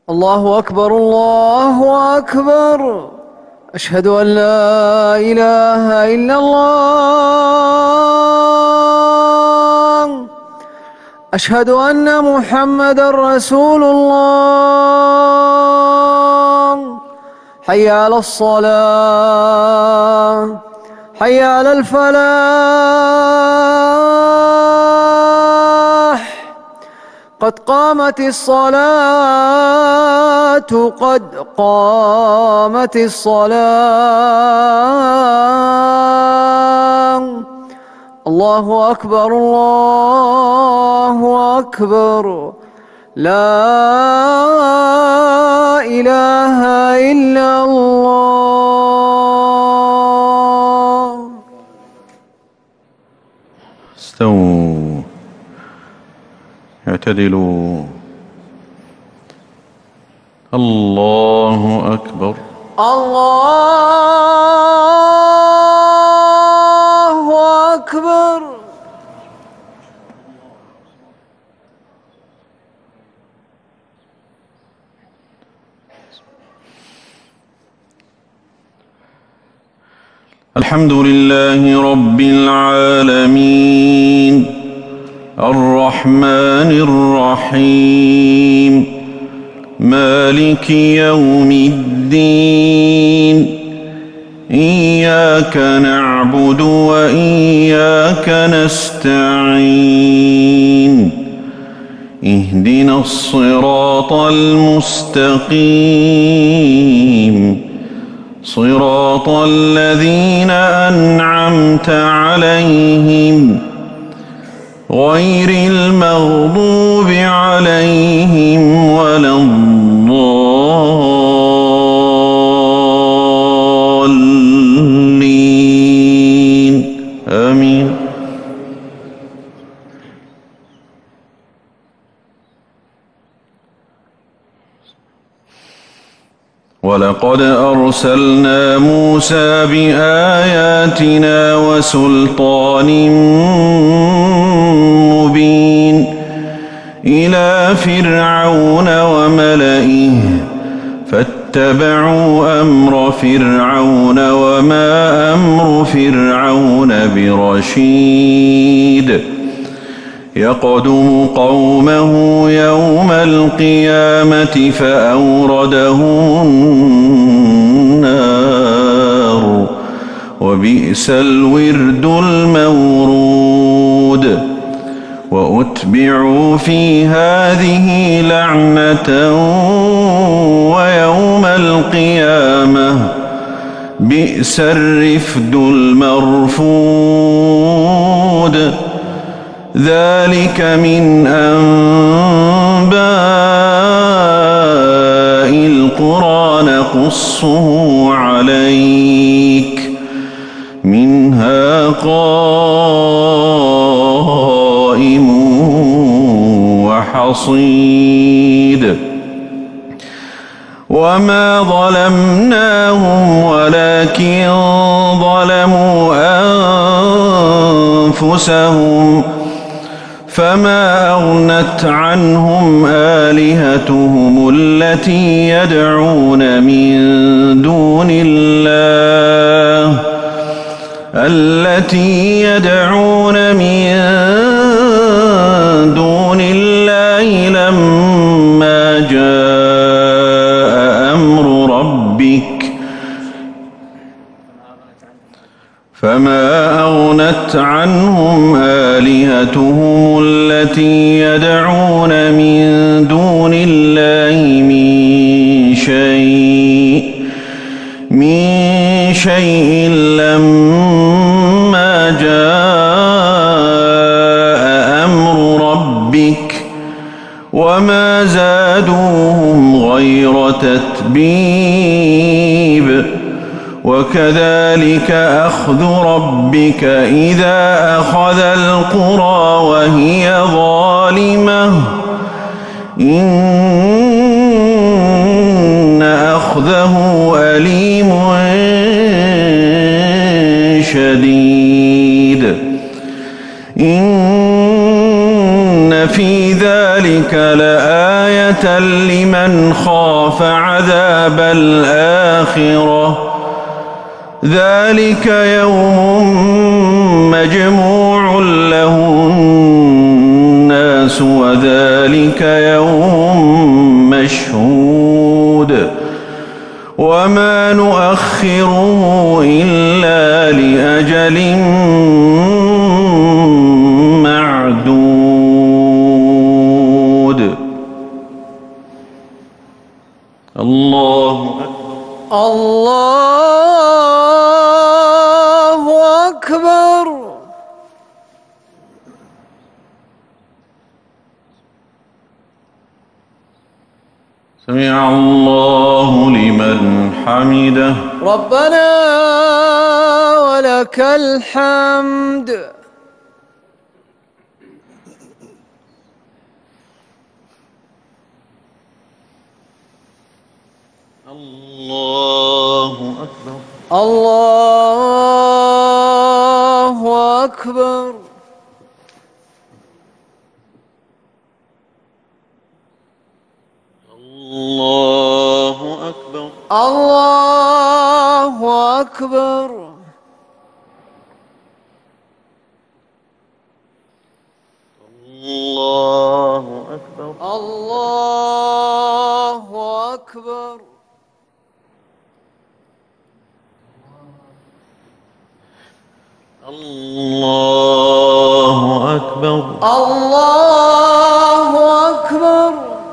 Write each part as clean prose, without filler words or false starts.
الله أكبر الله أكبر. أشهد أن لا إله إلا الله. أشهد أن محمدًا رسول الله. حي على الصلاة، حي على الفلاح. قد قامت الصلاة، قد قامت الصلاة. الله أكبر الله أكبر. لا إله إلا الله. استووا، اعتدلوا. الله أكبر. الله أكبر. الحمد لله رب العالمين، الرحمن الرحيم، مالك يوم الدين. إياك نعبد وإياك نستعين. اهدنا الصراط المستقيم، صراط الذين أنعمت عليهم غير المغضوب عليهم ولا الضالين. آمين. ولقد أرسلنا موسى بآياتنا وسلطان مبين إلى فرعون وملئه فاتبعوا أمر فرعون وما أمر فرعون برشيد. يقدم قومه يوم القيامة فأوردهم النار وبئس الورد المورود. وأتبعوا في هذه لعنة ويوم القيامة بئس الرفد المرفود. ذلك من أنباء القرى نقصه عليك، منها قائم وحصيد. وما ظلمناهم ولكن ظلموا أنفسهم، فما أغنت عنهم آلهتهم التي يدعون من دون الله لما جاء أمر ربك. فما أغنت عنهم آلهتهم التي يدعون من دون الله من شيء لما جاء أمر ربك، وما زادوهم غير تتبيب. وكذلك أخذ ربك إذا أخذ القرى وهي ظالمة، إن أخذه أليم شديد. إن في ذلك لآية لمن لمن خاف عذاب الآخرة ذلك يوم مجموع له الناس وذلك يوم مشهود وما نؤخره إلا لأجل معدود. الله أكبر. الله أكبر. سمع الله لمن حمده. ربنا ولك الحمد. الله أكبر. الله أكبر. الله أكبر. الله أكبر. الله أكبر. الله أكبر. الله أكبر. الله أكبر.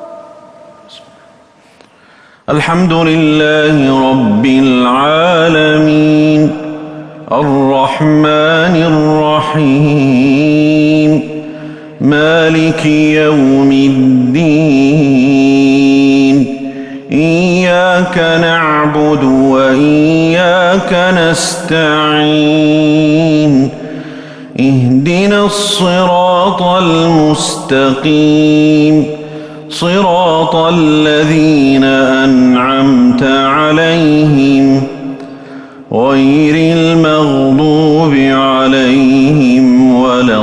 الحمد لله رب العالمين الرحمن الرحيم مالك يوم الدين إياك نعبد وإياك نستعين اهدنا الصراط المستقيم صراط الذين أنعمت عليهم غير المغضوب عليهم ولا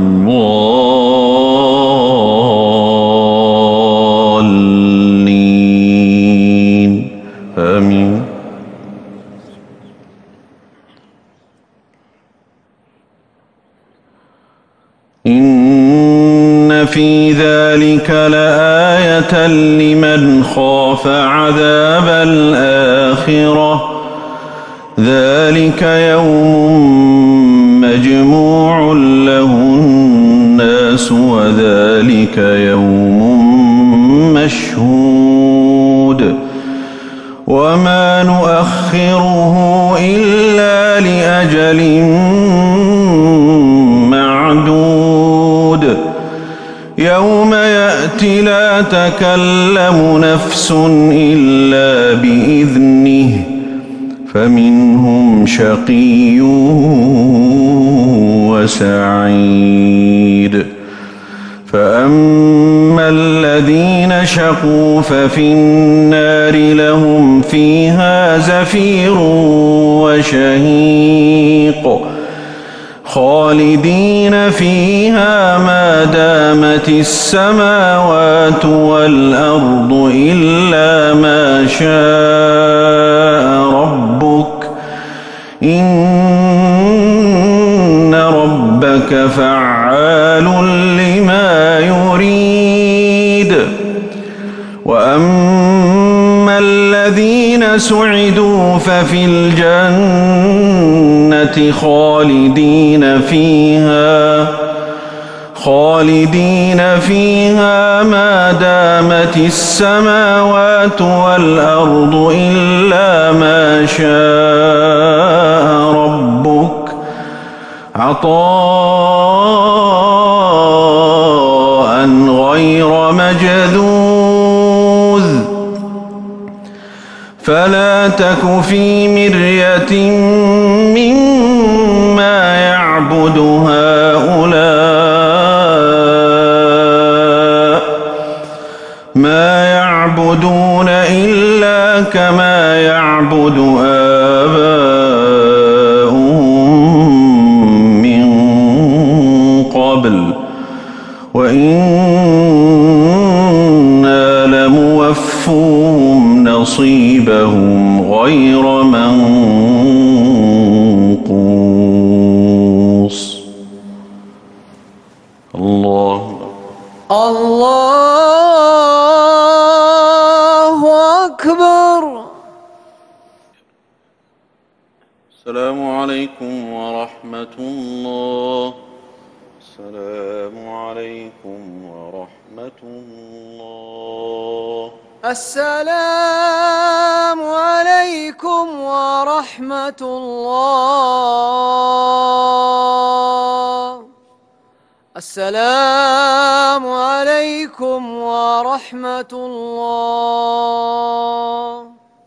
الضالين آمين. إن في ذلك لآية لمن خاف عذاب الآخرة ذلك يوم مجموع له الناس وذلك يوم مشهود وما نؤخره إلا لأجل معدود يوم يأتي لا تكلم نفس إلا بإذنه فمنهم شقي وسعيد فأما الذين شقوا ففي النار لهم فيها زفير وشهيق خالدين فيها ما دامت السماوات والأرض إلا ما شاء ربك إن ربك فعال لما يريد وأما الذين سعدوا ففي الجنة خالدين فيها ما دامت السماوات والأرض إلا ما شاء ربك عطاء غير مجذوذ فلا تك في مرية مما يعبد هؤلاء ما يعبدون إلا كما يعبد آباؤهم من قبل وإنا لموفون وَأَوْفُوهُمْ نَصِيبَهُمْ غَيْرَ مَنقُوصٍ الله الله أكبر. السلام عليكم ورحمة الله. السلام عليكم ورحمة الله. السلام عليكم ورحمة الله. السلام عليكم ورحمة الله.